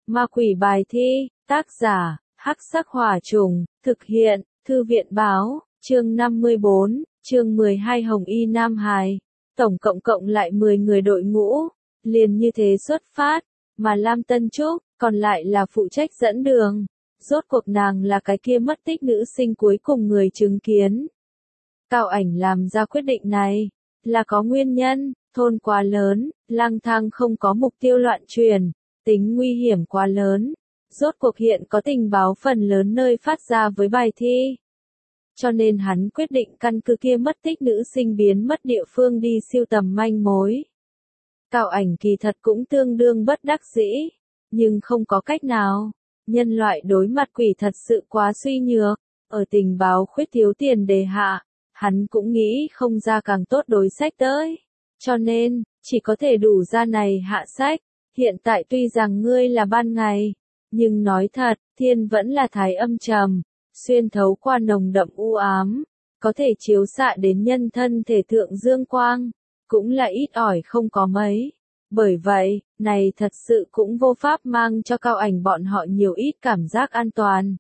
Ma quỷ bài thi, tác giả, Hắc Sắc Hỏa Trùng, thực hiện, Thư viện báo, chương 54, chương 12 Hồng Y Nam Hài. Tổng cộng lại 10 người đội ngũ, liền như thế xuất phát, mà Lam Tân Trúc, còn lại là phụ trách dẫn đường. Rốt cuộc nàng là cái kia mất tích nữ sinh cuối cùng người chứng kiến. Cao Ảnh làm ra quyết định này, là có nguyên nhân, thôn quá lớn, lang thang không có mục tiêu loạn truyền, tính nguy hiểm quá lớn. Rốt cuộc hiện có tình báo phần lớn nơi phát ra với bài thi. Cho nên hắn quyết định căn cứ kia mất tích nữ sinh biến mất địa phương đi siêu tầm manh mối. Cao Ảnh kỳ thật cũng tương đương bất đắc dĩ, nhưng không có cách nào. Nhân loại đối mặt quỷ thật sự quá suy nhược, ở tình báo khuyết thiếu tiền đề hạ, hắn cũng nghĩ không ra càng tốt đối sách tới. Cho nên, chỉ có thể đủ ra này hạ sách. Hiện tại tuy rằng ngươi là ban ngày, nhưng nói thật, thiên vẫn là thái âm trầm, xuyên thấu qua nồng đậm u ám, có thể chiếu xạ đến nhân thân thể thượng dương quang, cũng là ít ỏi không có mấy. Bởi vậy, này thật sự cũng vô pháp mang cho Cao Ảnh bọn họ nhiều ít cảm giác an toàn.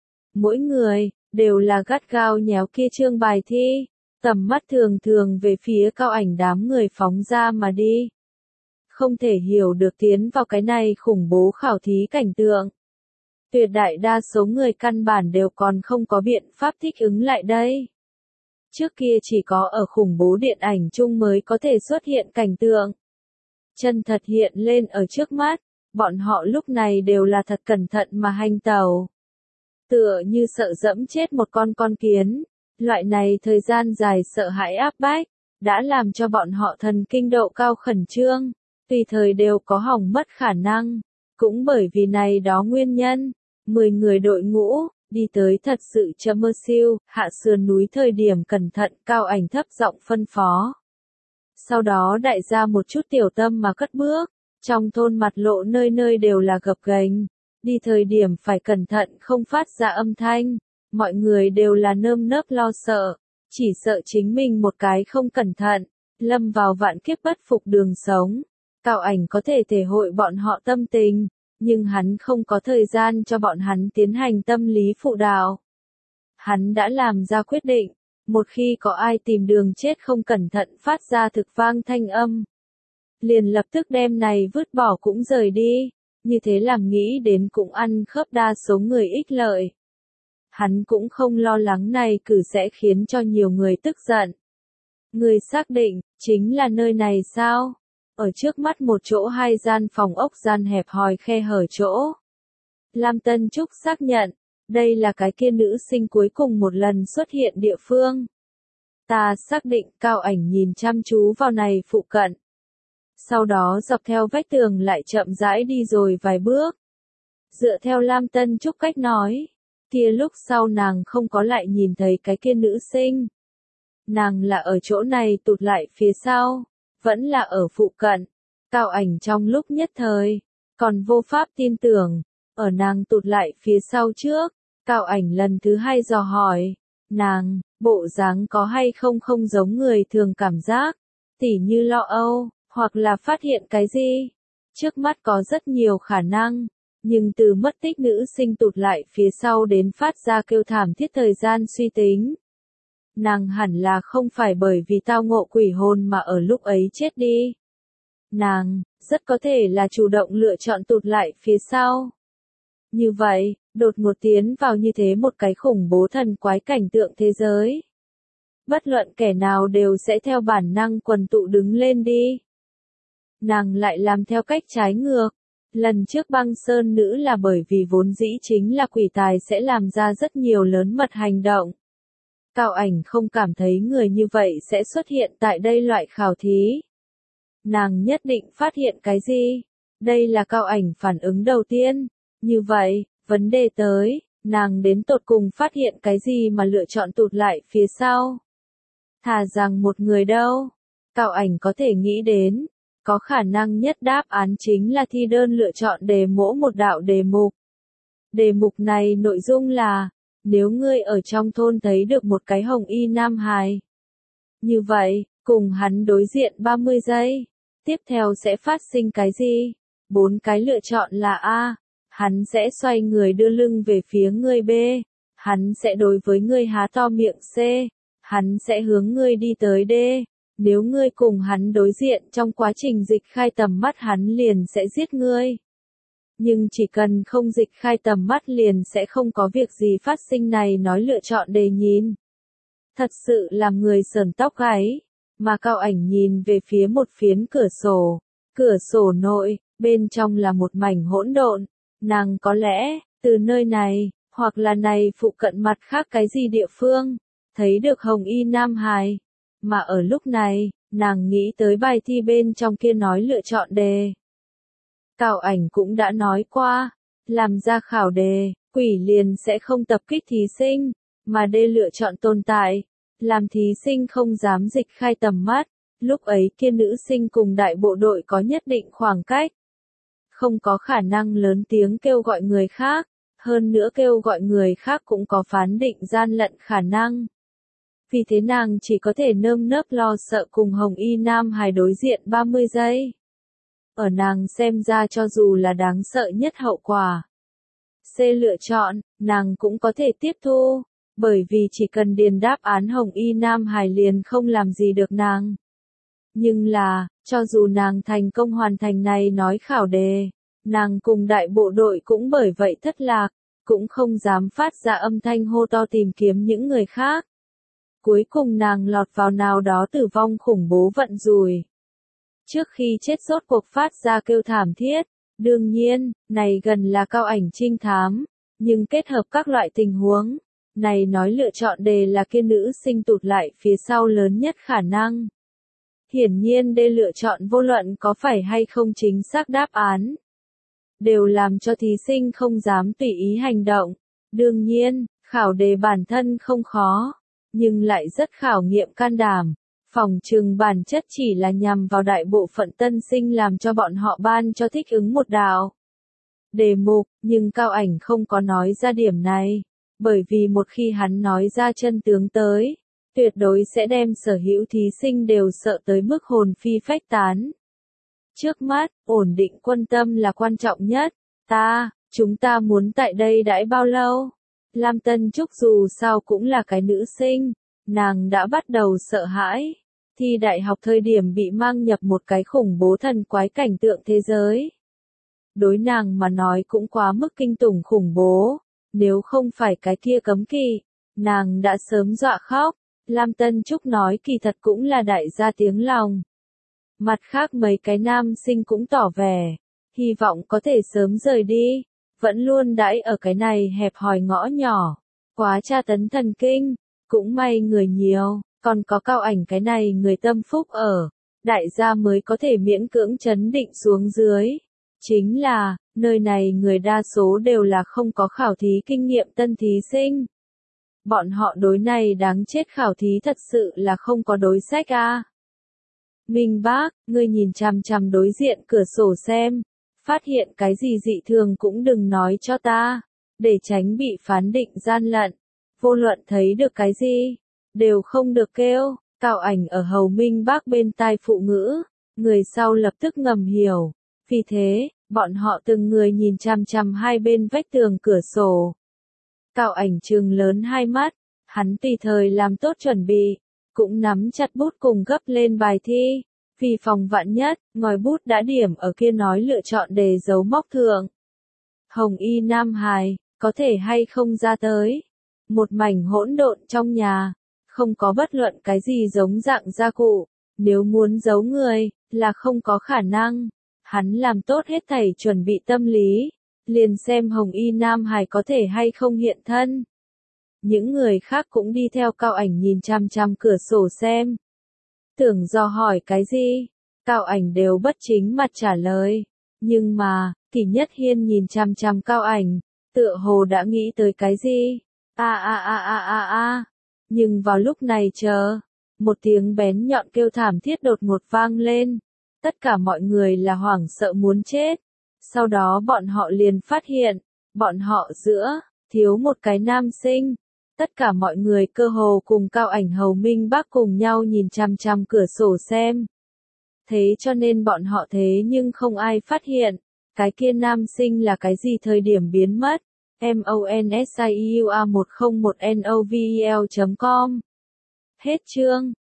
Mỗi người, đều là gắt gao nhéo kia chương bài thi, tầm mắt thường về phía Cao Ảnh đám người phóng ra mà đi. Không thể hiểu được tiến vào cái này khủng bố khảo thí cảnh tượng. Tuyệt đại đa số người căn bản đều còn không có biện pháp thích ứng lại đây. Trước kia chỉ có ở khủng bố điện ảnh chung mới có thể xuất hiện cảnh tượng. Chân thật hiện lên ở trước mắt, bọn họ lúc này đều là thật cẩn thận mà hành tẩu. Tựa như sợ dẫm chết một con kiến, loại này thời gian dài sợ hãi áp bách, đã làm cho bọn họ thần kinh độ cao khẩn trương, tùy thời đều có hỏng mất khả năng. Cũng bởi vì này đó nguyên nhân, 10 người đội ngũ, đi tới thật sự chậm mơ siêu, hạ sườn núi thời điểm cẩn thận Cao Ảnh thấp giọng phân phó. Sau đó đại gia một chút tiểu tâm mà cất bước, trong thôn mặt lộ nơi nơi đều là gập ghềnh, đi thời điểm phải cẩn thận không phát ra âm thanh, mọi người đều là nơm nớp lo sợ, chỉ sợ chính mình một cái không cẩn thận, lâm vào vạn kiếp bất phục đường sống. Cao Ảnh có thể thể hội bọn họ tâm tình, nhưng hắn không có thời gian cho bọn hắn tiến hành tâm lý phụ đạo. Hắn đã làm ra quyết định, một khi có ai tìm đường chết không cẩn thận phát ra thực vang thanh âm, liền lập tức đem này vứt bỏ cũng rời đi, như thế làm nghĩ đến cũng ăn khớp đa số người ích lợi. Hắn cũng không lo lắng này cử sẽ khiến cho nhiều người tức giận. Người xác định, chính là nơi này sao? Ở trước mắt một chỗ hai gian phòng ốc gian hẹp hòi khe hở chỗ. Lam Tân Trúc xác nhận, đây là cái kia nữ sinh cuối cùng một lần xuất hiện địa phương. Ta xác định. Cao Ảnh nhìn chăm chú vào này phụ cận. Sau đó dọc theo vách tường lại chậm rãi đi rồi vài bước. Dựa theo Lam Tân Trúc cách nói, kia lúc sau nàng không có lại nhìn thấy cái kia nữ sinh. Nàng là ở chỗ này tụt lại phía sau, vẫn là ở phụ cận. Cao Ảnh trong lúc nhất thời, còn vô pháp tin tưởng, ở nàng tụt lại phía sau trước. Cao Ảnh lần thứ hai dò hỏi, nàng, bộ dáng có hay không giống người thường cảm giác, tỉ như lo âu, hoặc là phát hiện cái gì. Trước mắt có rất nhiều khả năng, nhưng từ mất tích nữ sinh tụt lại phía sau đến phát ra kêu thảm thiết thời gian suy tính. Nàng hẳn là không phải bởi vì tao ngộ quỷ hồn mà ở lúc ấy chết đi. Nàng, rất có thể là chủ động lựa chọn tụt lại phía sau. Như vậy, đột ngột tiến vào như thế một cái khủng bố thần quái cảnh tượng thế giới. Bất luận kẻ nào đều sẽ theo bản năng quần tụ đứng lên đi. Nàng lại làm theo cách trái ngược. Lần trước băng sơn nữ là bởi vì vốn dĩ chính là quỷ tài sẽ làm ra rất nhiều lớn mật hành động. Cao Ảnh không cảm thấy người như vậy sẽ xuất hiện tại đây loại khảo thí. Nàng nhất định phát hiện cái gì? Đây là Cao Ảnh phản ứng đầu tiên. Như vậy, vấn đề tới, nàng đến tột cùng phát hiện cái gì mà lựa chọn tụt lại phía sau? Thà rằng một người đâu? Cao Ảnh có thể nghĩ đến, có khả năng nhất đáp án chính là thi đơn lựa chọn đề mỗ một đạo đề mục. Đề mục này nội dung là, nếu ngươi ở trong thôn thấy được một cái hồng y nam hài. Như vậy, cùng hắn đối diện 30 giây. Tiếp theo sẽ phát sinh cái gì? 4 cái lựa chọn là A. Hắn sẽ xoay người đưa lưng về phía ngươi B. Hắn sẽ đối với ngươi há to miệng C. Hắn sẽ hướng ngươi đi tới D. Nếu ngươi cùng hắn đối diện trong quá trình dịch khai tầm mắt hắn liền sẽ giết ngươi. Nhưng chỉ cần không dịch khai tầm mắt liền sẽ không có việc gì phát sinh này nói lựa chọn đề nhìn. Thật sự làm người sởn tóc gáy, mà Cao Ảnh nhìn về phía một phiến cửa sổ nội, bên trong là một mảnh hỗn độn, nàng có lẽ, từ nơi này, hoặc là này phụ cận mặt khác cái gì địa phương, thấy được hồng y nam hài, mà ở lúc này, nàng nghĩ tới bài thi bên trong kia nói lựa chọn đề. Cao Ảnh cũng đã nói qua, làm ra khảo đề, quỷ liền sẽ không tập kích thí sinh, mà đề lựa chọn tồn tại, làm thí sinh không dám dịch khai tầm mắt, lúc ấy kia nữ sinh cùng đại bộ đội có nhất định khoảng cách. Không có khả năng lớn tiếng kêu gọi người khác, hơn nữa kêu gọi người khác cũng có phán định gian lận khả năng. Vì thế nàng chỉ có thể nơm nớp lo sợ cùng hồng y nam hài đối diện 30 giây. Ở nàng xem ra cho dù là đáng sợ nhất hậu quả. C lựa chọn, nàng cũng có thể tiếp thu, bởi vì chỉ cần điền đáp án hồng y nam hài liền không làm gì được nàng. Nhưng là, cho dù nàng thành công hoàn thành này nói khảo đề, nàng cùng đại bộ đội cũng bởi vậy thất lạc, cũng không dám phát ra âm thanh hô to tìm kiếm những người khác. Cuối cùng nàng lọt vào nào đó tử vong khủng bố vận rủi. Trước khi chết rốt cuộc phát ra kêu thảm thiết, đương nhiên, này gần là Cao Ảnh trinh thám, nhưng kết hợp các loại tình huống, này nói lựa chọn đề là kia nữ sinh tụt lại phía sau lớn nhất khả năng. Hiển nhiên đề lựa chọn vô luận có phải hay không chính xác đáp án, đều làm cho thí sinh không dám tùy ý hành động. Đương nhiên, khảo đề bản thân không khó, nhưng lại rất khảo nghiệm can đảm. Phòng trừng bản chất chỉ là nhằm vào đại bộ phận tân sinh làm cho bọn họ ban cho thích ứng một đạo đề mục, nhưng Cao Ảnh không có nói ra điểm này, bởi vì một khi hắn nói ra chân tướng tới, tuyệt đối sẽ đem sở hữu thí sinh đều sợ tới mức hồn phi phách tán. Trước mắt, ổn định quân tâm là quan trọng nhất. Chúng ta muốn tại đây đãi bao lâu? Lam Tân Trúc dù sao cũng là cái nữ sinh, nàng đã bắt đầu sợ hãi. Thi đại học thời điểm bị mang nhập một cái khủng bố thần quái cảnh tượng thế giới. Đối nàng mà nói cũng quá mức kinh tủng khủng bố, nếu không phải cái kia cấm kỵ, nàng đã sớm dọa khóc. Lam Tân Trúc nói kỳ thật cũng là đại gia tiếng lòng. Mặt khác mấy cái nam sinh cũng tỏ vẻ, hy vọng có thể sớm rời đi, vẫn luôn đãi ở cái này hẹp hòi ngõ nhỏ, quá tra tấn thần kinh, cũng may người nhiều, còn có Cao Ảnh cái này người tâm phúc ở, đại gia mới có thể miễn cưỡng trấn định xuống dưới. Chính là, nơi này người đa số đều là không có khảo thí kinh nghiệm tân thí sinh. Bọn họ đối này đáng chết khảo thí thật sự là không có đối sách a. Minh Bác, ngươi nhìn chằm chằm đối diện cửa sổ xem, phát hiện cái gì dị thường cũng đừng nói cho ta, để tránh bị phán định gian lận. Vô luận thấy được cái gì, đều không được kêu. Cao Ảnh ở hầu Minh Bác bên tai phụ ngữ, người sau lập tức ngầm hiểu. Vì thế, bọn họ từng người nhìn chằm chằm hai bên vách tường cửa sổ. Cao Ảnh trừng lớn hai mắt, hắn tùy thời làm tốt chuẩn bị, cũng nắm chặt bút cùng gấp lên bài thi, vì phòng vạn nhất, ngòi bút đã điểm ở kia nói lựa chọn đề dấu mốc thượng. Hồng y nam hài, có thể hay không ra tới. Một mảnh hỗn độn trong nhà, không có bất luận cái gì giống dạng gia cụ, nếu muốn giấu người, là không có khả năng. Hắn làm tốt hết thảy chuẩn bị tâm lý, liền xem hồng y nam hài có thể hay không hiện thân. Những người khác cũng đi theo Cao Ảnh nhìn chằm chằm cửa sổ xem. Tưởng dò hỏi cái gì, Cao Ảnh đều bất chính mặt trả lời. Nhưng mà, Kỷ Nhất Hiên nhìn chằm chằm Cao Ảnh, tựa hồ đã nghĩ tới cái gì. Nhưng vào lúc này một tiếng bén nhọn kêu thảm thiết đột ngột vang lên. Tất cả mọi người là hoảng sợ muốn chết. Sau đó bọn họ liền phát hiện, bọn họ giữa, thiếu một cái nam sinh. Tất cả mọi người cơ hồ cùng Cao Ảnh hầu Minh Bác cùng nhau nhìn chằm chằm cửa sổ xem. Thế cho nên bọn họ thế nhưng không ai phát hiện. Cái kia nam sinh là cái gì thời điểm biến mất? MONSIUA101NOVEL.com Hết chương.